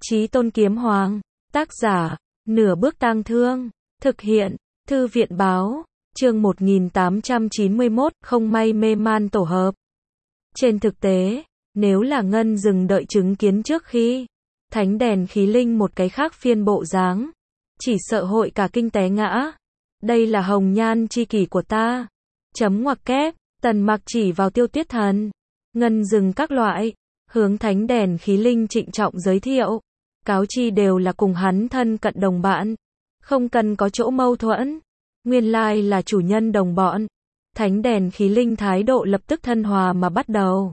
Chí Tôn Kiếm Hoàng, tác giả, Nửa Bước Tang Thương, thực hiện, Thư viện báo, chương 1891, không may mê man tổ hợp. Trên thực tế, nếu là Ngân Dừng đợi chứng kiến trước khi thánh đèn khí linh một cái khác phiên bộ dáng, chỉ sợ hội cả kinh té ngã. Đây là hồng nhan chi kỷ của ta. Chấm ngoặc kép, Tần Mặc chỉ vào Tiêu Tuyết Thần, Ngân Dừng các loại, hướng thánh đèn khí linh trịnh trọng giới thiệu. Cáo chi đều là cùng hắn thân cận đồng bạn, không cần có chỗ mâu thuẫn. Nguyên lai là chủ nhân đồng bọn. Thánh đèn khí linh thái độ lập tức thân hòa mà bắt đầu.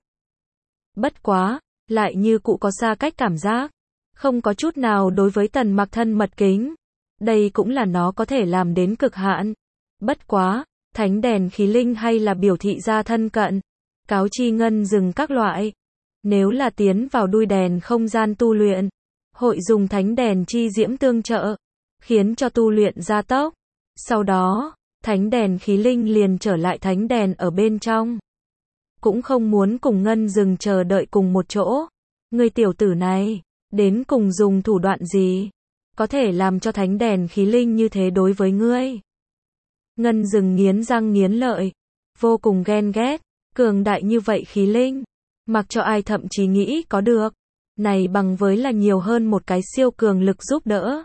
Bất quá, lại như cụ có xa cách cảm giác, không có chút nào đối với Tần Mặc thân mật kính. Đây cũng là nó có thể làm đến cực hạn. Bất quá, thánh đèn khí linh hay là biểu thị ra thân cận. Cáo chi Ngân Dừng các loại. Nếu là tiến vào đuôi đèn không gian tu luyện, hội dùng thánh đèn chi diễm tương trợ, khiến cho tu luyện gia tốc. Sau đó, thánh đèn khí linh liền trở lại thánh đèn ở bên trong. Cũng không muốn cùng Ngân Dừng chờ đợi cùng một chỗ. Người tiểu tử này, đến cùng dùng thủ đoạn gì? Có thể làm cho thánh đèn khí linh như thế đối với ngươi? Ngân Dừng nghiến răng nghiến lợi, vô cùng ghen ghét, cường đại như vậy khí linh, mặc cho ai thậm chí nghĩ có được. Này bằng với là nhiều hơn một cái siêu cường lực giúp đỡ.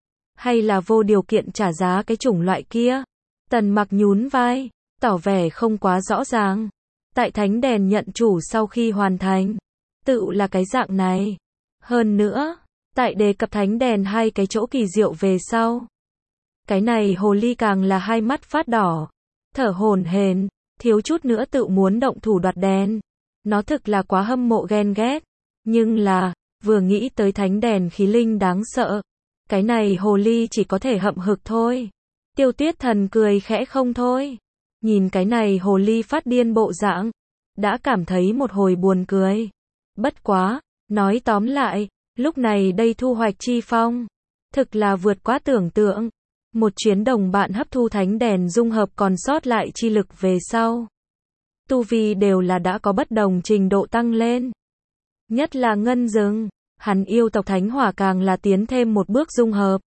Hay là vô điều kiện trả giá cái chủng loại kia? Tần Mặc nhún vai, tỏ vẻ không quá rõ ràng. Tại thánh đèn nhận chủ sau khi hoàn thành, tự là cái dạng này. Hơn nữa, tại đề cập thánh đèn hai cái chỗ kỳ diệu về sau, cái này hồ ly càng là hai mắt phát đỏ, thở hổn hển, thiếu chút nữa tự muốn động thủ đoạt đèn. Nó thực là quá hâm mộ ghen ghét. Nhưng là, vừa nghĩ tới thánh đèn khí linh đáng sợ, cái này hồ ly chỉ có thể hậm hực thôi. Tiêu Tuyết Thần cười khẽ không thôi. Nhìn cái này hồ ly phát điên bộ dạng, đã cảm thấy một hồi buồn cười. Bất quá, nói tóm lại, lúc này đây thu hoạch chi phong, thực là vượt quá tưởng tượng. Một chuyến đồng bạn hấp thu thánh đèn dung hợp còn sót lại chi lực về sau, tu vi đều là đã có bất đồng trình độ tăng lên. Nhất là Ngân Dừng, hắn yêu tộc thánh hỏa càng là tiến thêm một bước dung hợp.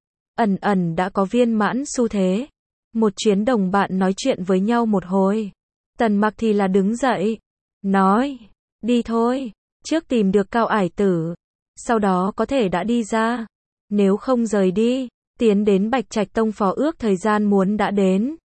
Ẩn ẩn đã có viên mãn xu thế. Một chuyến đồng bạn nói chuyện với nhau một hồi. Tần Mặc thì là đứng dậy, nói, đi thôi, trước tìm được Cao Ải Tử, sau đó có thể đã đi ra. Nếu không rời đi, tiến đến Bạch Trạch Tông phó ước thời gian muốn đã đến.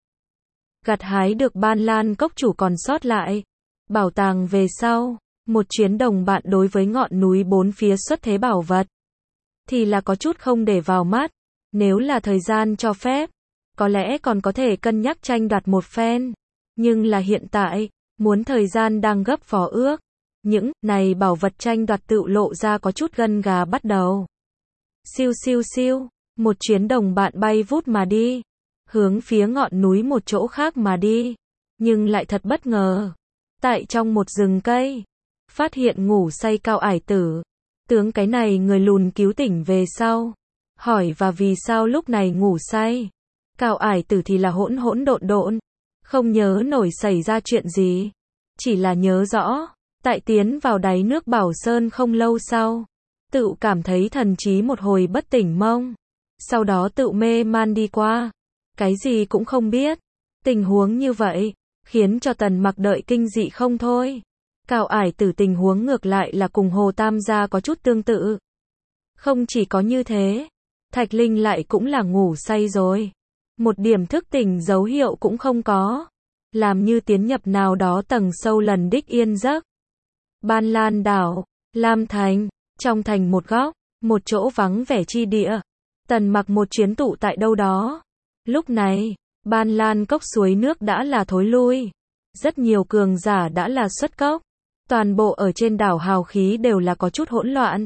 Gặt hái được Ban Lan cốc chủ còn sót lại bảo tàng về sau, một chuyến đồng bạn đối với ngọn núi bốn phía xuất thế bảo vật thì là có chút không để vào mắt. Nếu là thời gian cho phép, có lẽ còn có thể cân nhắc tranh đoạt một phen. Nhưng là hiện tại, muốn thời gian đang gấp phó ước, những này bảo vật tranh đoạt tự lộ ra có chút gân gà bắt đầu. Siêu siêu siêu, một chuyến đồng bạn bay vút mà đi, hướng phía ngọn núi một chỗ khác mà đi. Nhưng lại thật bất ngờ, tại trong một rừng cây, phát hiện ngủ say Cao Ải Tử. Tướng cái này người lùn cứu tỉnh về sau, hỏi và vì sao lúc này ngủ say. Cao Ải Tử thì là hỗn hỗn độn độn, không nhớ nổi xảy ra chuyện gì, chỉ là nhớ rõ, tại tiến vào đáy nước Bảo Sơn không lâu sau, tự cảm thấy thần trí một hồi bất tỉnh mông, sau đó tự mê man đi qua, cái gì cũng không biết. Tình huống như vậy, khiến cho Tần Mặc đợi kinh dị không thôi. Cao Ải Tử tình huống ngược lại là cùng Hồ Tam gia có chút tương tự. Không chỉ có như thế, Thạch Linh lại cũng là ngủ say rồi. Một điểm thức tỉnh dấu hiệu cũng không có. Làm như tiến nhập nào đó tầng sâu lần đích yên giấc. Ban Lan đảo, Lam Thành, trong thành một góc, một chỗ vắng vẻ chi địa. Tần Mặc một chuyến tụ tại đâu đó. Lúc này, Ban Lan cốc suối nước đã là thối lui. Rất nhiều cường giả đã là xuất cốc. Toàn bộ ở trên đảo hào khí đều là có chút hỗn loạn.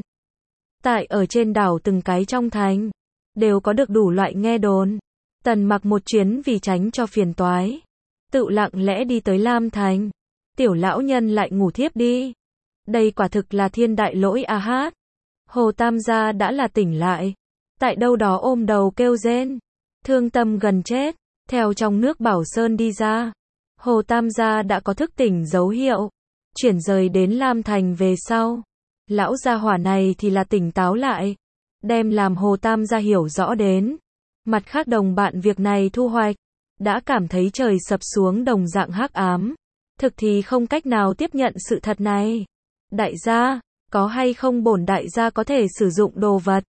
Tại ở trên đảo từng cái trong thành, đều có được đủ loại nghe đồn. Tần Mặc một chuyến vì tránh cho phiền toái, tự lặng lẽ đi tới Lam Thành. Tiểu lão nhân lại ngủ thiếp đi. Đây quả thực là thiên đại lỗi a hát. Hồ Tam gia đã là tỉnh lại, tại đâu đó ôm đầu kêu rên, thương tâm gần chết, theo trong nước Bảo Sơn đi ra. Hồ Tam gia đã có thức tỉnh dấu hiệu. Chuyển rời đến Lam Thành về sau, Lão gia hỏa này thì là tỉnh táo lại, đem làm Hồ Tam gia hiểu rõ đến. Mặt khác đồng bạn việc này thu hoạch, đã cảm thấy trời sập xuống đồng dạng hắc ám. Thực thì không cách nào tiếp nhận sự thật này. Đại gia, có hay không bổn đại gia có thể sử dụng đồ vật?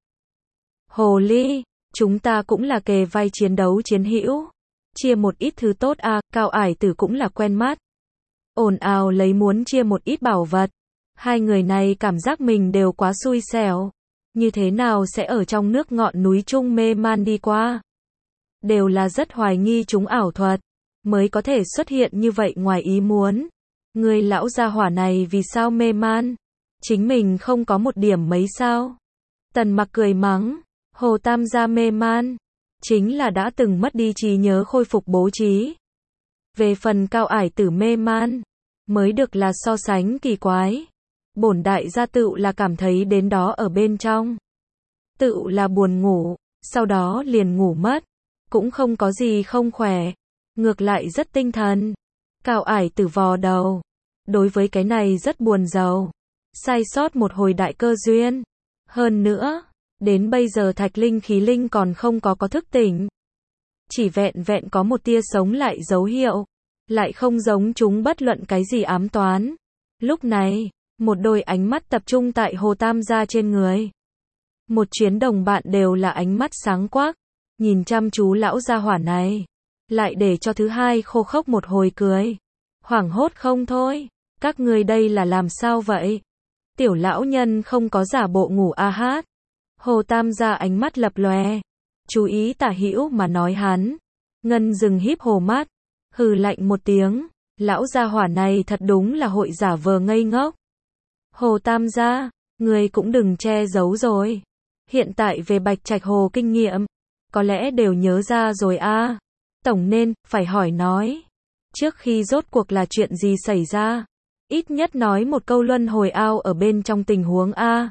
Hồ ly, chúng ta cũng là kề vai chiến đấu chiến hữu. Chia một ít thứ tốt à, Cao Ải Tử cũng là quen mắt. Ồn ào lấy muốn chia một ít bảo vật. Hai người này cảm giác mình đều quá xui xẻo. Như thế nào sẽ ở trong nước ngọn núi chung mê man đi qua? Đều là rất hoài nghi chúng ảo thuật, mới có thể xuất hiện như vậy ngoài ý muốn. Người lão gia hỏa này vì sao mê man? Chính mình không có một điểm mấy sao? Tần Mặc cười mắng, Hồ Tam gia mê man, chính là đã từng mất đi trí nhớ khôi phục bố trí. Về phần Cao Ải Tử mê man, mới được là so sánh kỳ quái. Bổn đại gia tựu là cảm thấy đến đó ở bên trong. Tựu là buồn ngủ, sau đó liền ngủ mất. Cũng không có gì không khỏe. Ngược lại rất tinh thần. Cao Ải Tử vò đầu. Đối với cái này rất buồn rầu. Sai sót một hồi đại cơ duyên. Hơn nữa, đến bây giờ Thạch Linh khí linh còn không có thức tỉnh. Chỉ vẹn vẹn có một tia sống lại dấu hiệu. Lại không giống chúng bất luận cái gì ám toán. Lúc này, một đôi ánh mắt tập trung tại Hồ Tam gia trên người. Một chuyến đồng bạn đều là ánh mắt sáng quắc, nhìn chăm chú lão gia hỏa này, lại để cho thứ hai khô khốc một hồi cười. Hoảng hốt không thôi, các người đây là làm sao vậy? Tiểu lão nhân không có giả bộ ngủ a hát. Hồ Tam gia ánh mắt lập lòe, chú ý Tả Hữu mà nói hắn. Ngân dừng híp hồ mắt, hừ lạnh một tiếng, lão gia hỏa này thật đúng là hội giả vờ ngây ngốc. Hồ Tam gia, người cũng đừng che giấu rồi. Hiện tại về Bạch Trạch Hồ kinh nghiệm, có lẽ đều nhớ ra rồi a. Tổng nên, phải hỏi nói. Trước khi rốt cuộc là chuyện gì xảy ra? Ít nhất nói một câu luân hồi ao ở bên trong tình huống a.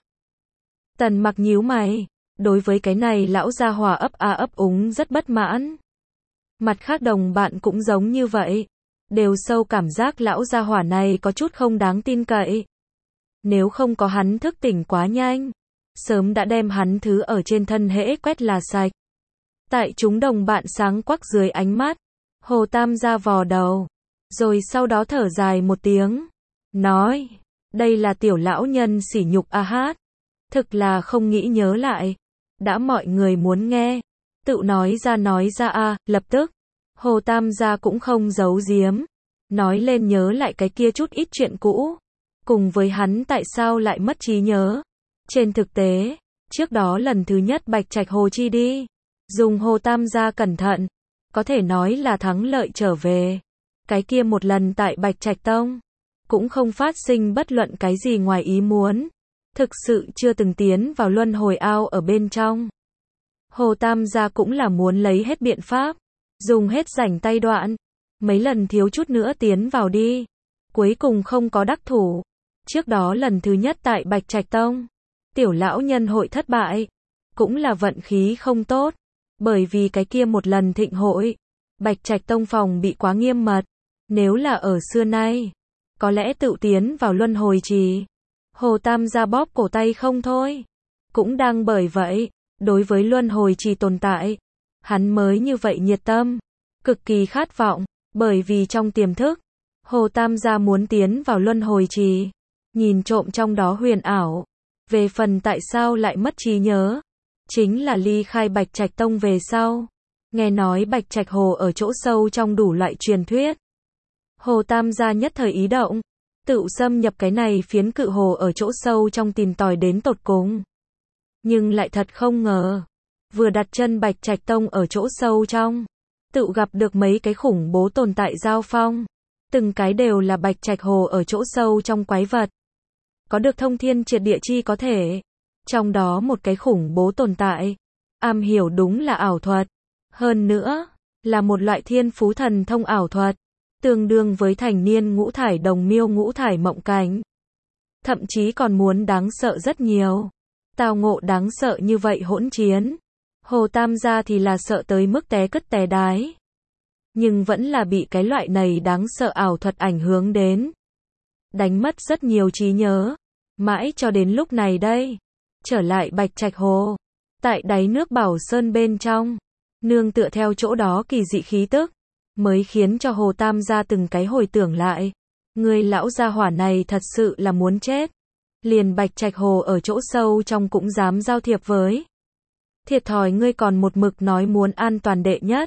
Tần Mặc nhíu mày. Đối với cái này lão gia hỏa ấp a ấp úng rất bất mãn. Mặt khác đồng bạn cũng giống như vậy. Đều sâu cảm giác lão gia hỏa này có chút không đáng tin cậy. Nếu không có hắn thức tỉnh quá nhanh, sớm đã đem hắn thứ ở trên thân hễ quét là sạch. Tại chúng đồng bạn sáng quắc dưới ánh mắt, Hồ Tam gia vò đầu, rồi sau đó thở dài một tiếng, nói, đây là tiểu lão nhân sỉ nhục a hát, thực là không nghĩ nhớ lại, đã mọi người muốn nghe, tự nói ra a, lập tức, Hồ Tam gia cũng không giấu giếm, nói lên nhớ lại cái kia chút ít chuyện cũ, cùng với hắn tại sao lại mất trí nhớ. Trên thực tế, trước đó lần thứ nhất Bạch Trạch Hồ chi đi, dùng Hồ Tam gia cẩn thận, có thể nói là thắng lợi trở về. Cái kia một lần tại Bạch Trạch Tông, cũng không phát sinh bất luận cái gì ngoài ý muốn, thực sự chưa từng tiến vào luân hồi ao ở bên trong. Hồ Tam gia cũng là muốn lấy hết biện pháp, dùng hết rảnh tay đoạn, mấy lần thiếu chút nữa tiến vào đi, cuối cùng không có đắc thủ. Trước đó lần thứ nhất tại Bạch Trạch Tông, tiểu lão nhân hội thất bại, cũng là vận khí không tốt, bởi vì cái kia một lần thịnh hội, Bạch Trạch Tông phòng bị quá nghiêm mật, nếu là ở xưa nay, có lẽ tự tiến vào luân hồi trì. Hồ Tam gia bóp cổ tay không thôi, cũng đang bởi vậy, đối với luân hồi trì tồn tại, hắn mới như vậy nhiệt tâm, cực kỳ khát vọng, bởi vì trong tiềm thức, Hồ Tam gia muốn tiến vào luân hồi trì, nhìn trộm trong đó huyền ảo. Về phần tại sao lại mất trí nhớ, chính là ly khai Bạch Trạch Tông về sau, nghe nói Bạch Trạch Hồ ở chỗ sâu trong đủ loại truyền thuyết. Hồ Tam gia nhất thời ý động, tự xâm nhập cái này phiến cự hồ ở chỗ sâu trong tìm tòi đến tột cùng. Nhưng lại thật không ngờ, vừa đặt chân Bạch Trạch Tông ở chỗ sâu trong, tự gặp được mấy cái khủng bố tồn tại giao phong, từng cái đều là Bạch Trạch Hồ ở chỗ sâu trong quái vật. Có được thông thiên triệt địa chi có thể. Trong đó một cái khủng bố tồn tại, am hiểu đúng là ảo thuật. Hơn nữa, là một loại thiên phú thần thông ảo thuật, tương đương với thành niên ngũ thải đồng miêu ngũ thải mộng cảnh. Thậm chí còn muốn đáng sợ rất nhiều. Tào ngộ đáng sợ như vậy hỗn chiến. Hồ Tam gia thì là sợ tới mức té cứt té đái. Nhưng vẫn là bị cái loại này đáng sợ ảo thuật ảnh hưởng đến. Đánh mất rất nhiều trí nhớ. Mãi cho đến lúc này đây, trở lại Bạch Trạch Hồ, tại đáy nước Bảo Sơn bên trong, nương tựa theo chỗ đó kỳ dị khí tức, mới khiến cho Hồ Tam gia từng cái hồi tưởng lại. Người lão gia hỏa này thật sự là muốn chết. Liền Bạch Trạch Hồ ở chỗ sâu trong cũng dám giao thiệp với. Thiệt thòi ngươi còn một mực nói muốn an toàn đệ nhất.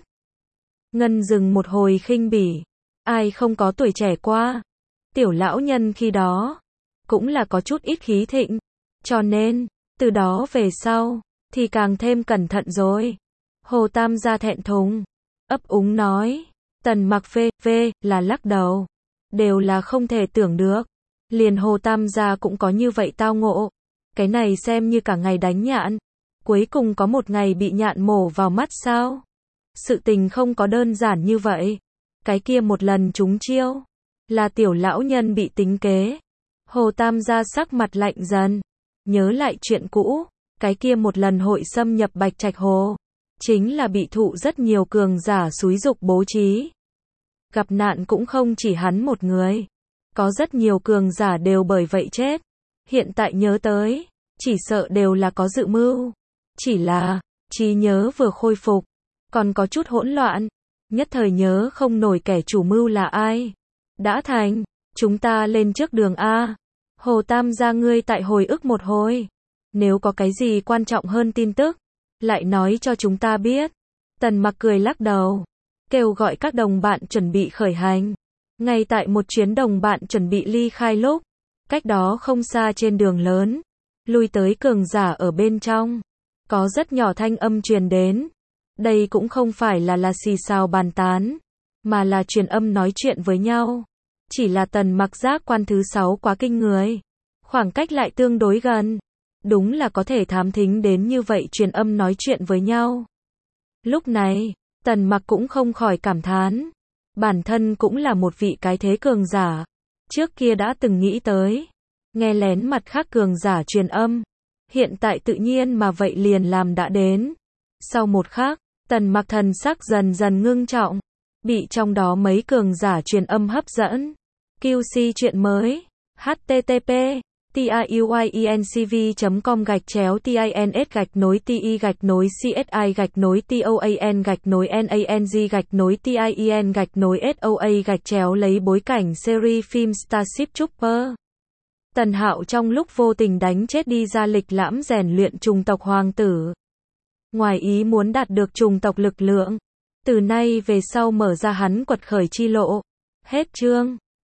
Ngân dừng một hồi khinh bỉ. Ai không có tuổi trẻ qua. Tiểu lão nhân khi đó, cũng là có chút ít khí thịnh. Cho nên, từ đó về sau, thì càng thêm cẩn thận rồi. Hồ Tam gia thẹn thùng, ấp úng nói. Tần Mặc phê là lắc đầu. Đều là không thể tưởng được. Liền Hồ Tam gia cũng có như vậy tao ngộ. Cái này xem như cả ngày đánh nhạn. Cuối cùng có một ngày bị nhạn mổ vào mắt sao? Sự tình không có đơn giản như vậy. Cái kia một lần trúng chiêu, là tiểu lão nhân bị tính kế. Hồ Tam gia sắc mặt lạnh dần. Nhớ lại chuyện cũ. Cái kia một lần hội xâm nhập Bạch Trạch Hồ. Chính là bị thụ rất nhiều cường giả xúi dục bố trí. Gặp nạn cũng không chỉ hắn một người. Có rất nhiều cường giả đều bởi vậy chết. Hiện tại nhớ tới, chỉ sợ đều là có dự mưu. Chỉ là, trí nhớ vừa khôi phục, còn có chút hỗn loạn. Nhất thời nhớ không nổi kẻ chủ mưu là ai. Đã thành, chúng ta lên trước đường A. Hồ Tam gia ngươi tại hồi ức một hồi. Nếu có cái gì quan trọng hơn tin tức, lại nói cho chúng ta biết. Tần Mặc cười lắc đầu, kêu gọi các đồng bạn chuẩn bị khởi hành. Ngay tại một chuyến đồng bạn chuẩn bị ly khai lúc, cách đó không xa trên đường lớn, lui tới cường giả ở bên trong. Có rất nhỏ thanh âm truyền đến. Đây cũng không phải là xì xào bàn tán, mà là truyền âm nói chuyện với nhau. Chỉ là Tần Mặc giác quan thứ 6 quá kinh người. Khoảng cách lại tương đối gần. Đúng là có thể thám thính đến như vậy truyền âm nói chuyện với nhau. Lúc này, Tần Mặc cũng không khỏi cảm thán. Bản thân cũng là một vị cái thế cường giả. Trước kia đã từng nghĩ tới. Nghe lén mặt khác cường giả truyền âm. Hiện tại tự nhiên mà vậy liền làm đã đến. Sau một khắc, Tần Mặc thần sắc dần dần ngưng trọng. Bị trong đó mấy cường giả truyền âm hấp dẫn. QC chuyện mới. http tiuyenCV.com/TINS-TOAN-NANG-TIEN-SOA lấy bối cảnh series phim Starship Trooper. Tần Hạo trong lúc vô tình đánh chết đi ra lịch lãm rèn luyện chủng tộc hoàng tử. Ngoài ý muốn đạt được chủng tộc lực lượng. Từ nay về sau mở ra hắn quật khởi chi lộ. Hết chương.